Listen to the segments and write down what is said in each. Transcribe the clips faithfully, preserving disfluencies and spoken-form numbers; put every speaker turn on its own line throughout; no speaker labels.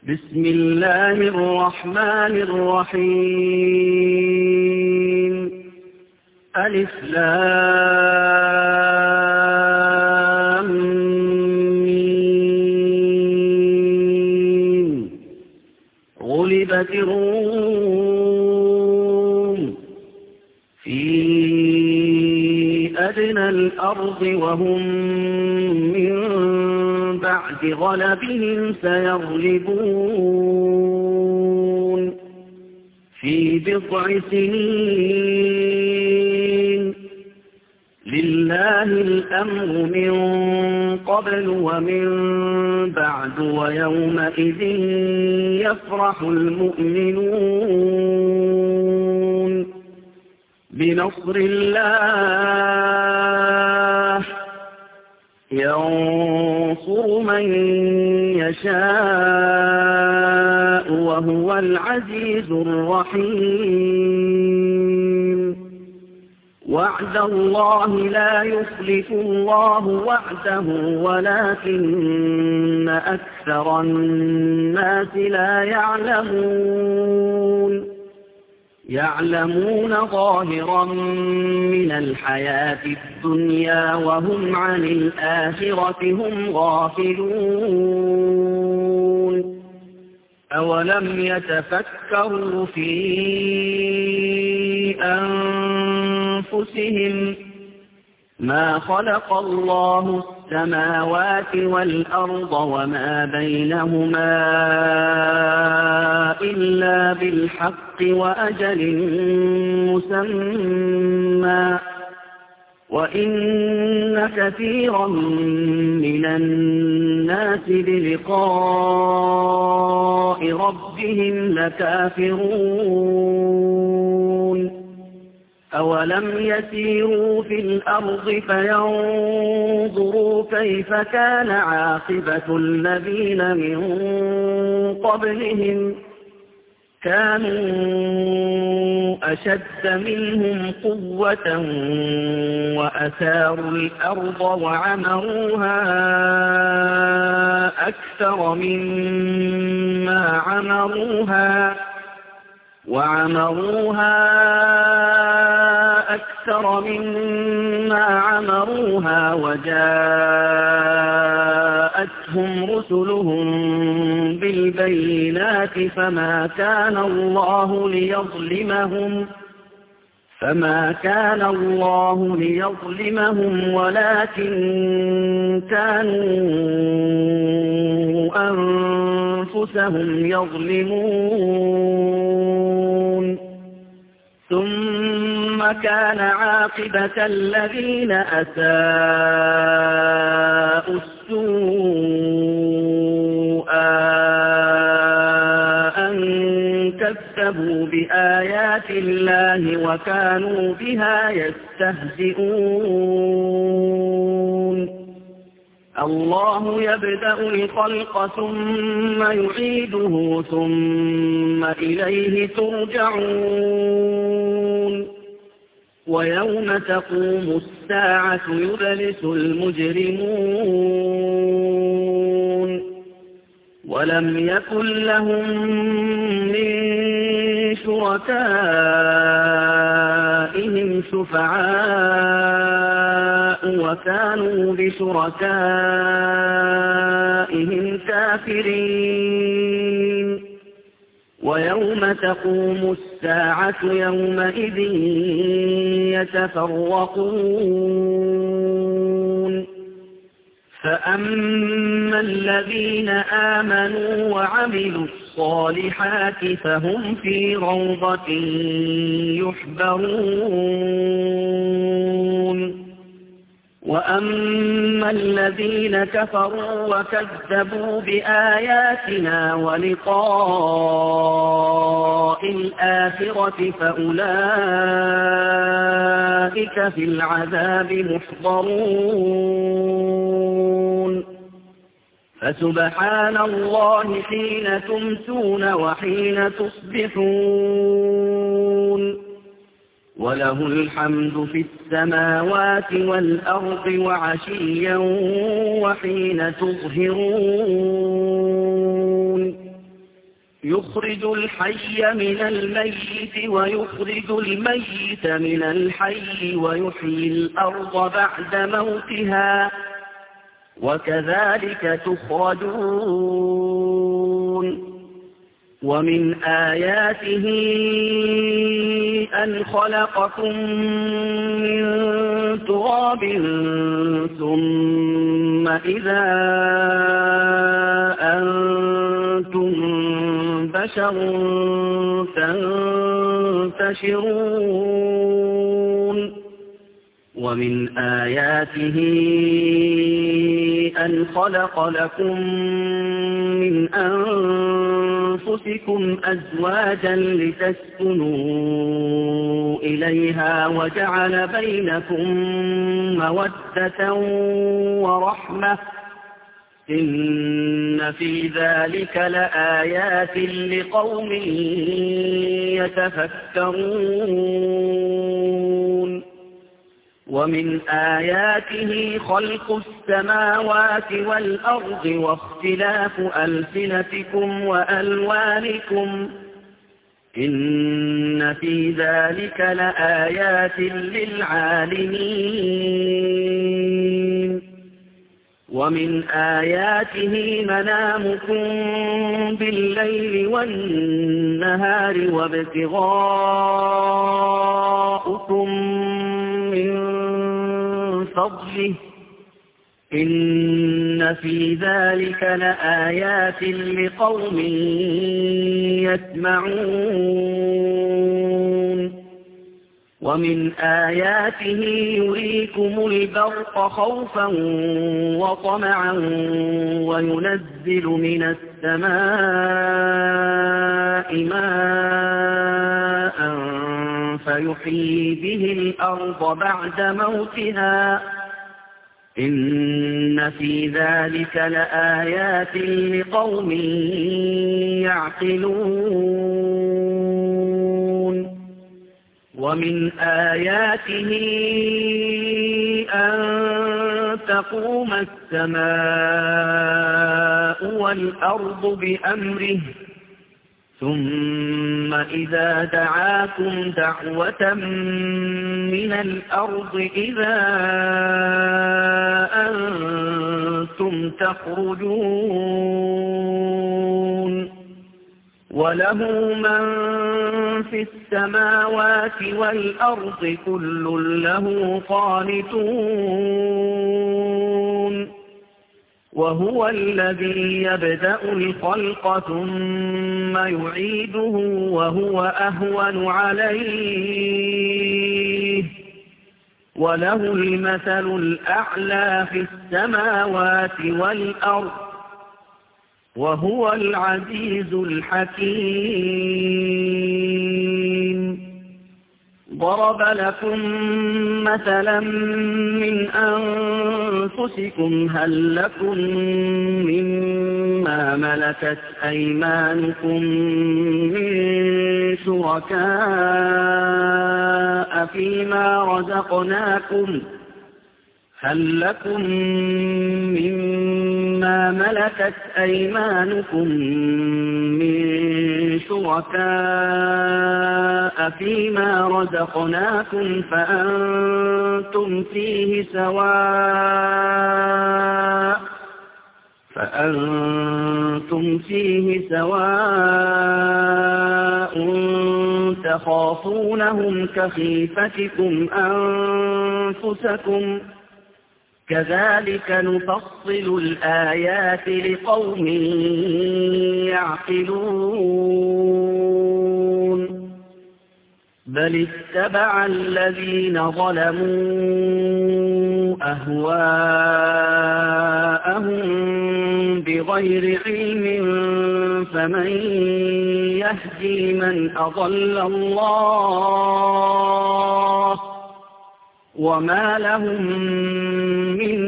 بسم الله الرحمن الرحيم ألف لام ميم غلبت الروم في أدنى الأرض وهم من بعد غلبهم سيغلبون في بضع سنين لله الأمر من قبل ومن بعد ويومئذ يفرح المؤمنون بنصر الله ينصر من يشاء وهو العزيز الرحيم وعد الله لا يخلف الله وعده ولكن أكثر الناس لا يعلمون يعلمون ظاهرا من الحياة الدنيا وهم عن الآخرة هم غافلون أولم يتفكروا في أنفسهم ما خلق الله السماوات والأرض وما بينهما إلا بالحق وأجل مسمى وإن كثيرا من الناس بلقاء ربهم لكافرون أولم يسيروا في الأرض فينظروا كيف كان عاقبة الذين من قبلهم كانوا أشد منهم قوة وأثاروا الأرض وعمروها أكثر مما عمروها وعمروها أكثر مما عمروها وجاءتهم رسلهم بالبينات فما كان الله ليظلمهم فما كان الله ليظلمهم ولكن كانوا أنفسهم يظلمون ثم كان عاقبة الذين أساءوا السوء أن كذبوا بآيات الله وكانوا بها يستهزئون الله يبدأ الخلق ثم يعيده ثم إليه ترجعون ويوم تقوم الساعة يبلس المجرمون ولم يكن لهم من شركائهم شفعاء وكانوا بشركائهم كافرين ويوم تقوم الساعة يومئذ يتفرقون فأما الذين آمنوا وعملوا الصالحات فهم في روضة يحبرون وأما الذين كفروا وكذبوا بآياتنا ولقاء الآخرة فأولئك في العذاب محضرون فسبحان الله حين تمسون وحين تصبحون وله الحمد في السماوات والأرض وعشيا وحين تظهرون يخرج الحي من الميت ويخرج الميت من الحي ويحيي الأرض بعد موتها وكذلك تخرجون ومن آياته أن خلقكم من تراب ثم إذا أنتم بشر تنتشرون ومن آياته أن خلق لكم من أنفسكم أزواجا لتسكنوا إليها وجعل بينكم مودة ورحمة إن في ذلك لآيات لقوم يتفكرون ومن آياته خلق السماوات والأرض واختلاف ألسنتكم وألوانكم إن في ذلك لآيات للعالمين ومن آياته منامكم بالليل والنهار وابتغاؤكم من فضله إن في ذلك لآيات لقوم يسمعون ومن آياته يريكم البرق خوفا وطمعا وينزل من السماء ماء فيحيي به الأرض بعد موتها إن في ذلك لآيات لقوم يعقلون ومن آياته أن تقوم السماء والأرض بأمره ثم إذا دعاكم دعوة من الأرض إذا أنتم تخرجون وله من في السماوات والأرض كل له قانتون وهو الذي يبدأ الخلق ثم يعيده وهو أهون عليه وله المثل الأعلى في السماوات والأرض وهو العزيز الحكيم ضرب لكم مثلا من أنفسكم هل لكم مما ملكت أيمانكم من شركاء فيما رزقناكم هل لكم مما ملكت أيمانكم من شركاء فيما رزقناكم فأنتم فيه سواء فأنتم فيه سواء تخافونهم كخيفتكم أنفسكم كذلك نفصل الآيات لقوم يعقلون بل اتبع الذين ظلموا أهواءهم بغير علم فمن يهدي من أضل الله وما لهم من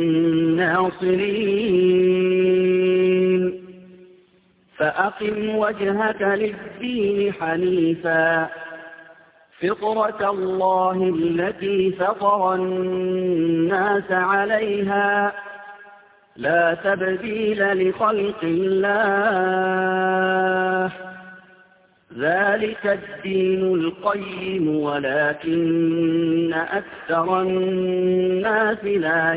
ناصرين فأقم وجهك للدين حنيفا فطرة الله التي فطر الناس عليها لا تبديل لخلق الله ذلك الدين القيم ولكن أكثر الناس لا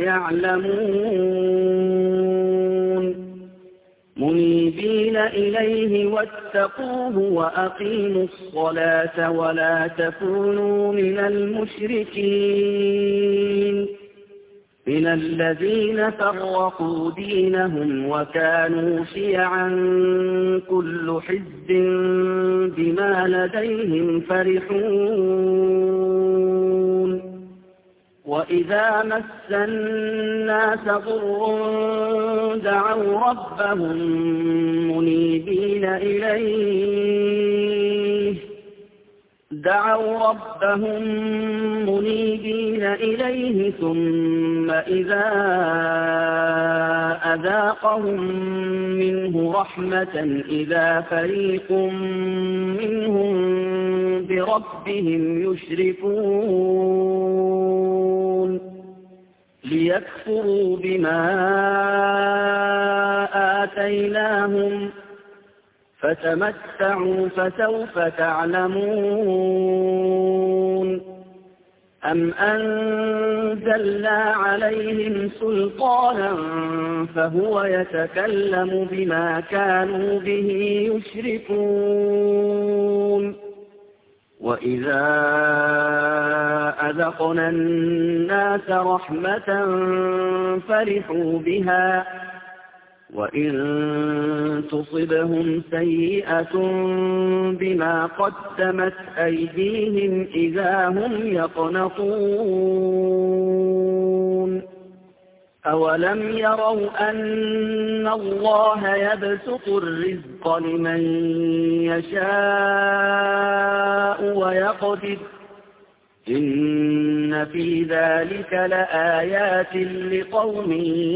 يعلمون منيبين إليه واتقوه وأقيموا الصلاة ولا تكونوا من المشركين من الذين فرقوا دينهم وكانوا شيعا كل حزب بما لديهم فرحون وإذا مس الناس ضر دعوا ربهم منيبين إليه دعوا ربهم منيبين إليه ثم إذا أذاقهم منه رحمة إذا فريق منهم بربهم يشركون ليكفروا بما آتيناهم فتمتعوا فسوف تعلمون أم أنزلنا عليهم سلطانا فهو يتكلم بما كانوا به يشركون وإذا أذقنا الناس رحمة فرحوا بها وإن تصبهم سيئة بما قدمت أيديهم إذا هم يقنطون أولم يروا أن الله يبسط الرزق لمن يشاء ويقدر إن في ذلك لآيات لقوم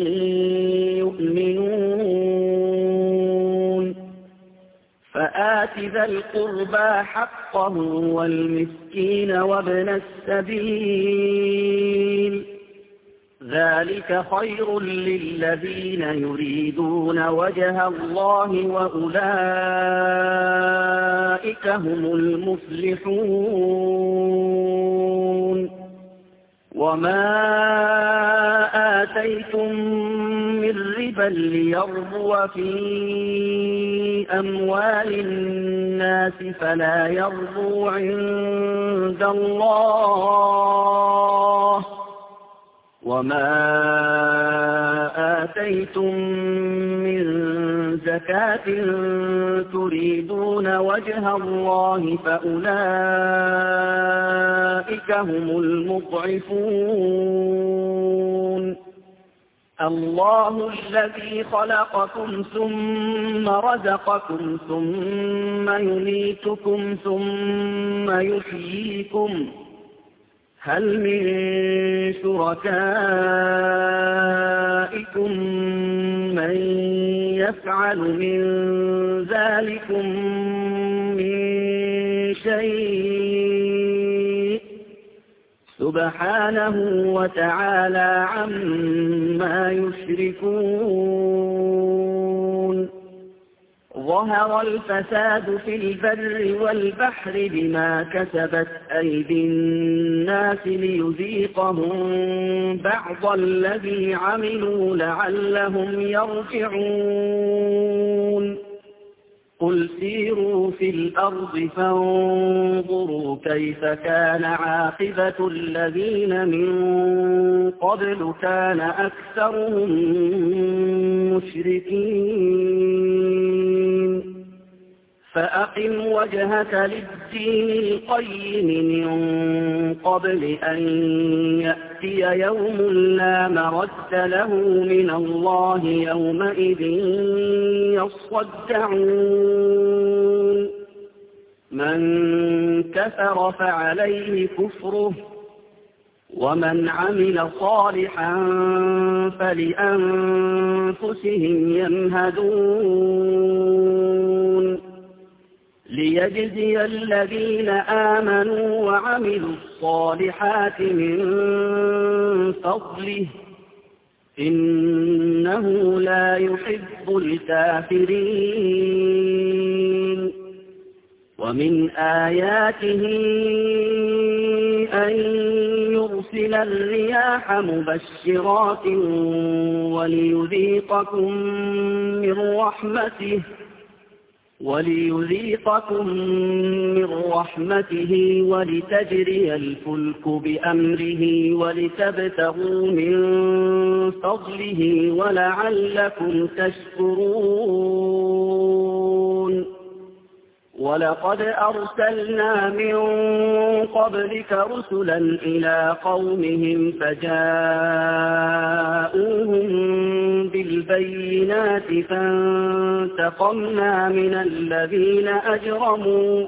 يؤمنون فآت ذا القربى حقه والمسكين وابن السبيل ذلك خير للذين يريدون وجه الله وأولئك هم المفلحون وما آتيتم من ربا ليربو في أموال الناس فلا يربو عند الله وما آتيتم من زكاة تريدون وجه الله فأولئك هم المضعفون الله الذي خلقكم ثم رزقكم ثم يميتكم ثم يحييكم هل من شركائكم من يفعل من ذلكم من شيء سبحانه وتعالى عما يشركون ظهر الفساد في البر والبحر بما كسبت أيدي الناس ليذيقهم بعض الذي عملوا لعلهم يرجعون قل سيروا في الأرض فانظروا كيف كان عاقبة الذين من قبل كان أكثرهم مشركين فأقم وجهك للدين القيم من قبل أن يأتي يوم لا مرد له من الله يومئذ يصدعون من كفر فعليه كفره ومن عمل صالحا فلأنفسهم يمهدون ليجزي الذين آمنوا وعملوا الصالحات من فضله إنه لا يحب الكافرين ومن آياته أن يرسل الرياح مبشرات وليذيقكم من رحمته وليذيقكم من رحمته ولتجري الفلك بأمره ولتبتغوا من فضله ولعلكم تشكرون ولقد أرسلنا من قبلك رسلا إلى قومهم فجاءوهم بالبينات فانتقمنا من الذين أجرموا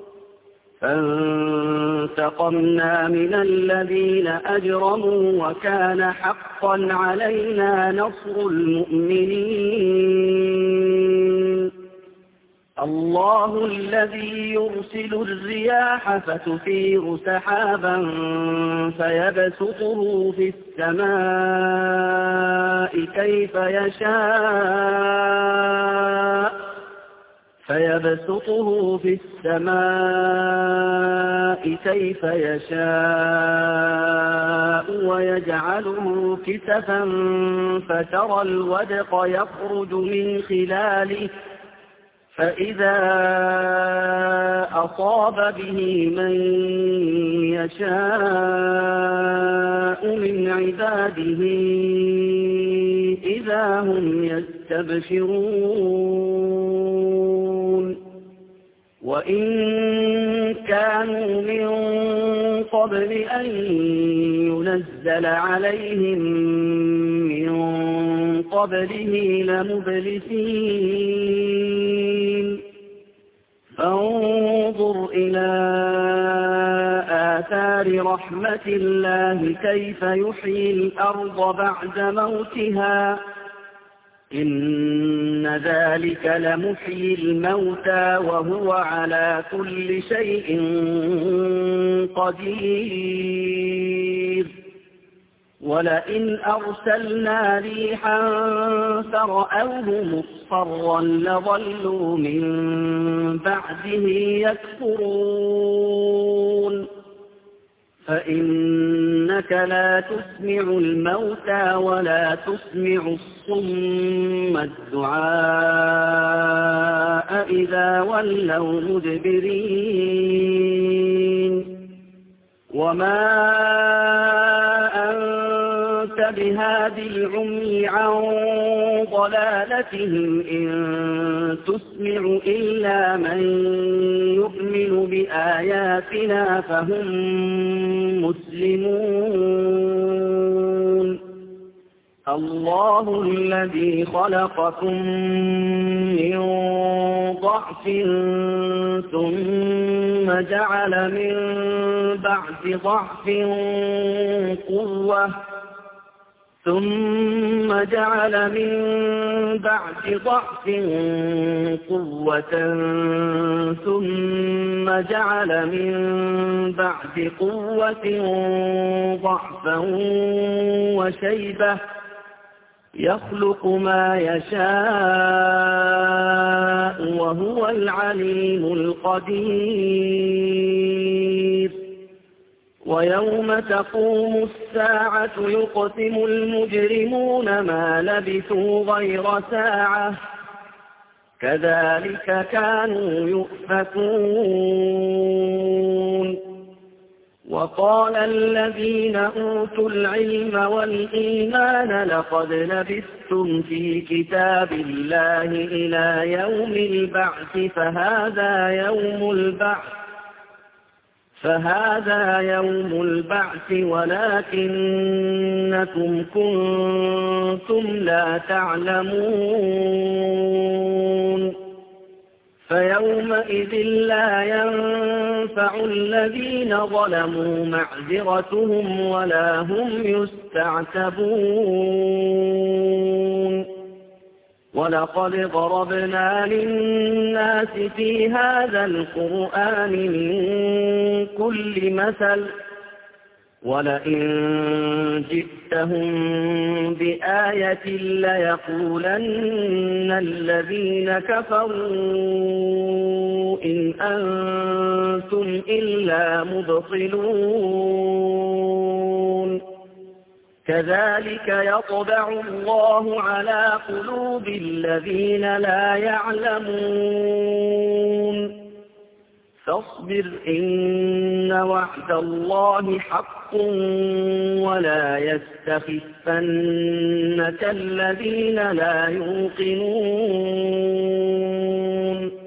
فانتقمنا من الذين أجرموا وكان حقا علينا نصر المؤمنين الله الذي يرسل الرياح فتثير سحابا فيبسطه في السماء كيف يشاء فيبسطه في السماء كيف يشاء ويجعله كسفا فترى الودق يخرج من خلاله فإذا أصاب به من يشاء من عباده إذا هم يستبشرون وإن كانوا من قبل أن ينزل عليهم من قبله لمبلسين فانظر إلى آثار رحمة الله كيف يحيي الأرض بعد موتها إن ذلك لمحيي الموتى وهو على كل شيء قدير ولئن أرسلنا ريحا فرأوه مصفرا لظلوا من بعده يكفرون فإنك لا تسمع الموتى ولا تسمع الصم الدعاء إذا ولوا مدبرين وما أنت بهاد العمي عن ضلالتهم إن تسمع إلا من يؤمن بآياتنا فهم مسلمون الله الذي خلقكم من ضعف ثم جعل من بعد ضعف قوة ثم جعل من بعد ضعف قوة ثم جعل من بعد قوة ضعفا وشيبة يخلق ما يشاء وهو العليم القدير ويوم تقوم الساعة يقسم المجرمون ما لبثوا غير ساعة كذلك كانوا يؤفكون وقال الذين أوتوا العلم والإيمان لقد لبثتم في كتاب الله إلى يوم البعث فهذا يوم البعث فهذا يوم البعث ولكنكم كنتم لا تعلمون فيومئذ لا ينفع الذين ظلموا معذرتهم ولا هم يستعتبون ولقد ضربنا للناس في هذا القرآن من كل مثل ولئن جئتهم بآية ليقولن الذين كفروا إن أنتم إلا مبطلون كذلك يطبع الله على قلوب الذين لا يعلمون فاصبر إن وعد الله حق ولا يستخفنك الذين لا يوقنون